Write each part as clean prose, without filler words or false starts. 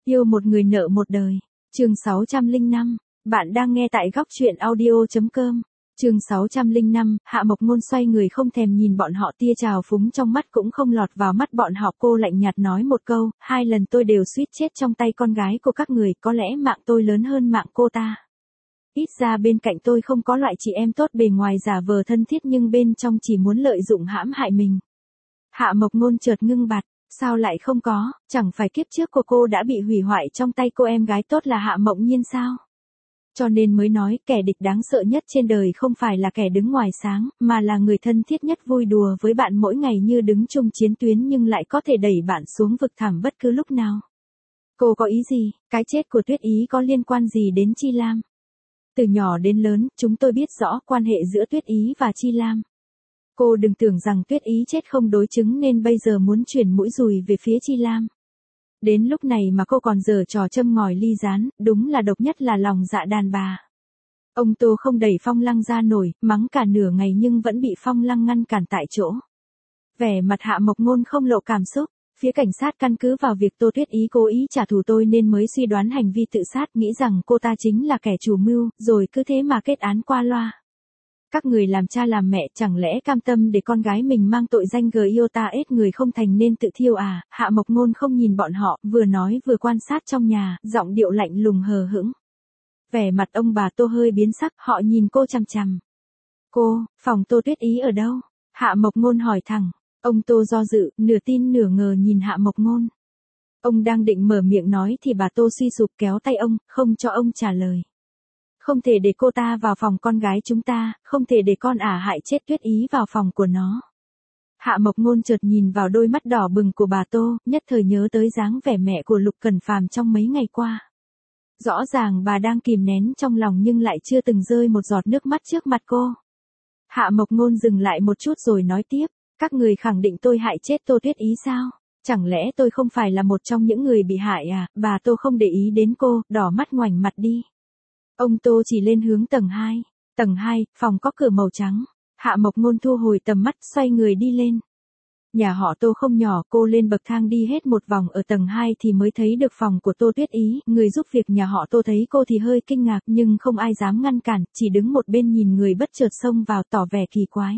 Yêu một người nợ một đời. Chương 605. Bạn đang nghe tại góc truyện audio.com. Chương 605, Hạ Mộc Ngôn xoay người không thèm nhìn bọn họ, tia trào phúng trong mắt cũng không lọt vào mắt bọn họ. Cô lạnh nhạt nói một câu, 2 lần tôi đều suýt chết trong tay con gái của các người, có lẽ mạng tôi lớn hơn mạng cô ta. Ít ra bên cạnh tôi không có loại chị em tốt bề ngoài giả vờ thân thiết nhưng bên trong chỉ muốn lợi dụng hãm hại mình. Hạ Mộc Ngôn chợt ngưng bặt, sao lại không có, chẳng phải kiếp trước của cô đã bị hủy hoại trong tay cô em gái tốt là Hạ Mộng Nhiên sao? Cho nên mới nói kẻ địch đáng sợ nhất trên đời không phải là kẻ đứng ngoài sáng, mà là người thân thiết nhất vui đùa với bạn mỗi ngày như đứng chung chiến tuyến nhưng lại có thể đẩy bạn xuống vực thẳm bất cứ lúc nào. Cô có ý gì, cái chết của Tuyết Ý có liên quan gì đến Chi Lam? Từ nhỏ đến lớn, chúng tôi biết rõ quan hệ giữa Tuyết Ý và Chi Lam. Cô đừng tưởng rằng Tuyết Ý chết không đối chứng nên bây giờ muốn chuyển mũi dùi về phía Chi Lam. Đến lúc này mà cô còn giở trò châm ngòi ly gián, đúng là độc nhất là lòng dạ đàn bà. Ông Tô không đẩy Phong Lăng ra nổi, mắng cả nửa ngày nhưng vẫn bị Phong Lăng ngăn cản tại chỗ. Vẻ mặt Hạ Mộc Ngôn không lộ cảm xúc, phía cảnh sát căn cứ vào việc Tô Tuyết Ý cố ý trả thù tôi nên mới suy đoán hành vi tự sát, nghĩ rằng cô ta chính là kẻ chủ mưu, rồi cứ thế mà kết án qua loa. Các người làm cha làm mẹ chẳng lẽ cam tâm để con gái mình mang tội danh Giota ết người không thành nên tự thiêu à? Hạ Mộc Ngôn không nhìn bọn họ, vừa nói vừa quan sát trong nhà, giọng điệu lạnh lùng hờ hững. Vẻ mặt ông bà Tô hơi biến sắc, họ nhìn cô chằm chằm. Cô, phòng Tô Tuyết Ý ở đâu? Hạ Mộc Ngôn hỏi thẳng. Ông Tô do dự, nửa tin nửa ngờ nhìn Hạ Mộc Ngôn. Ông đang định mở miệng nói thì bà Tô suy sụp kéo tay ông, không cho ông trả lời. Không thể để cô ta vào phòng con gái chúng ta, không thể để con hại chết Tuyết Ý vào phòng của nó. Hạ Mộc Ngôn chợt nhìn vào đôi mắt đỏ bừng của bà Tô, nhất thời nhớ tới dáng vẻ mẹ của Lục Cẩn Phàm trong mấy ngày qua. Rõ ràng bà đang kìm nén trong lòng nhưng lại chưa từng rơi một giọt nước mắt trước mặt cô. Hạ Mộc Ngôn dừng lại một chút rồi nói tiếp, các người khẳng định tôi hại chết Tô Tuyết Ý sao? Chẳng lẽ tôi không phải là một trong những người bị hại à? Bà Tô không để ý đến cô, đỏ mắt ngoảnh mặt đi. Ông Tô chỉ lên hướng tầng 2. Tầng 2, phòng có cửa màu trắng. Hạ Mộc Ngôn thu hồi tầm mắt, xoay người đi lên. Nhà họ Tô không nhỏ, cô lên bậc thang đi hết một vòng ở tầng 2 thì mới thấy được phòng của Tô Tuyết Ý. Người giúp việc nhà họ Tô thấy cô thì hơi kinh ngạc nhưng không ai dám ngăn cản, chỉ đứng một bên nhìn người bất chợt xông vào tỏ vẻ kỳ quái.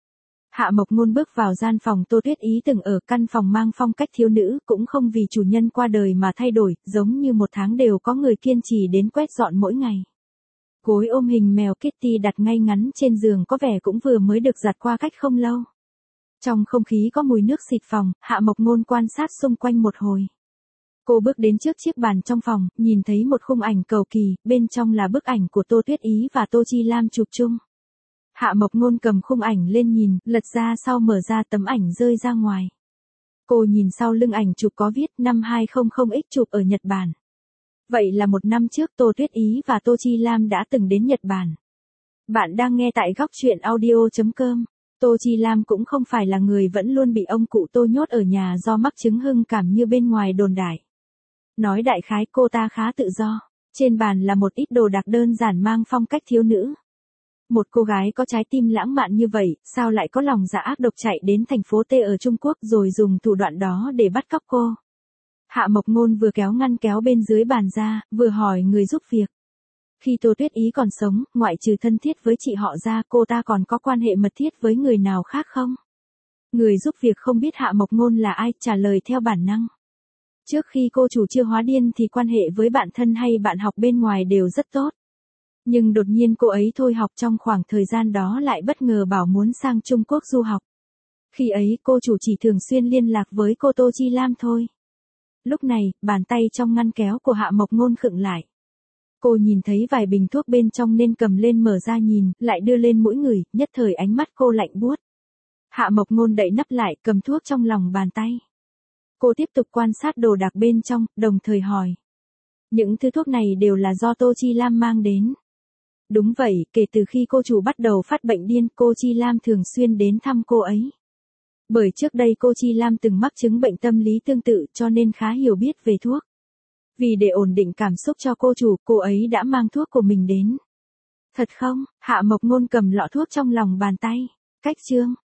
Hạ Mộc Ngôn bước vào gian phòng Tô Tuyết Ý từng ở, căn phòng mang phong cách thiếu nữ, cũng không vì chủ nhân qua đời mà thay đổi, giống như một tháng đều có người kiên trì đến quét dọn mỗi ngày. Gối ôm hình mèo Kitty đặt ngay ngắn trên giường có vẻ cũng vừa mới được giặt qua cách không lâu. Trong không khí có mùi nước xịt phòng, Hạ Mộc Ngôn quan sát xung quanh một hồi. Cô bước đến trước chiếc bàn trong phòng, nhìn thấy một khung ảnh cầu kỳ, bên trong là bức ảnh của Tô Tuyết Ý và Tô Chi Lam chụp chung. Hạ Mộc Ngôn cầm khung ảnh lên nhìn, lật ra sau mở ra tấm ảnh rơi ra ngoài. Cô nhìn sau lưng ảnh chụp có viết năm 2000X chụp ở Nhật Bản. Vậy là một năm trước Tô Tuyết Ý và Tô Chi Lam đã từng đến Nhật Bản. Bạn đang nghe tại góc truyện audio.com. Tô Chi Lam cũng không phải là người vẫn luôn bị ông cụ Tô nhốt ở nhà do mắc chứng hưng cảm như bên ngoài đồn đại. Nói đại khái cô ta khá tự do. Trên bàn là một ít đồ đạc đơn giản mang phong cách thiếu nữ. Một cô gái có trái tim lãng mạn như vậy, sao lại có lòng dạ ác độc chạy đến thành phố T ở Trung Quốc rồi dùng thủ đoạn đó để bắt cóc cô? Hạ Mộc Ngôn vừa kéo ngăn kéo bên dưới bàn ra, vừa hỏi người giúp việc. Khi Tô Tuyết Ý còn sống, ngoại trừ thân thiết với chị họ ra, cô ta còn có quan hệ mật thiết với người nào khác không? Người giúp việc không biết Hạ Mộc Ngôn là ai, trả lời theo bản năng. Trước khi cô chủ chưa hóa điên thì quan hệ với bạn thân hay bạn học bên ngoài đều rất tốt. Nhưng đột nhiên cô ấy thôi học trong khoảng thời gian đó lại bất ngờ bảo muốn sang Trung Quốc du học. Khi ấy cô chủ chỉ thường xuyên liên lạc với cô Tô Chi Lam thôi. Lúc này, bàn tay trong ngăn kéo của Hạ Mộc Ngôn khựng lại. Cô nhìn thấy vài bình thuốc bên trong nên cầm lên mở ra nhìn, lại đưa lên mũi ngửi, nhất thời ánh mắt cô lạnh buốt. Hạ Mộc Ngôn đậy nắp lại, cầm thuốc trong lòng bàn tay. Cô tiếp tục quan sát đồ đạc bên trong, đồng thời hỏi. Những thứ thuốc này đều là do Tô Chi Lam mang đến. Đúng vậy, kể từ khi cô chủ bắt đầu phát bệnh điên, cô Chi Lam thường xuyên đến thăm cô ấy. Bởi trước đây cô Chi Lam từng mắc chứng bệnh tâm lý tương tự cho nên khá hiểu biết về thuốc. Vì để ổn định cảm xúc cho cô chủ, cô ấy đã mang thuốc của mình đến. Thật không? Hạ Mộc Ngôn cầm lọ thuốc trong lòng bàn tay. Cách chương.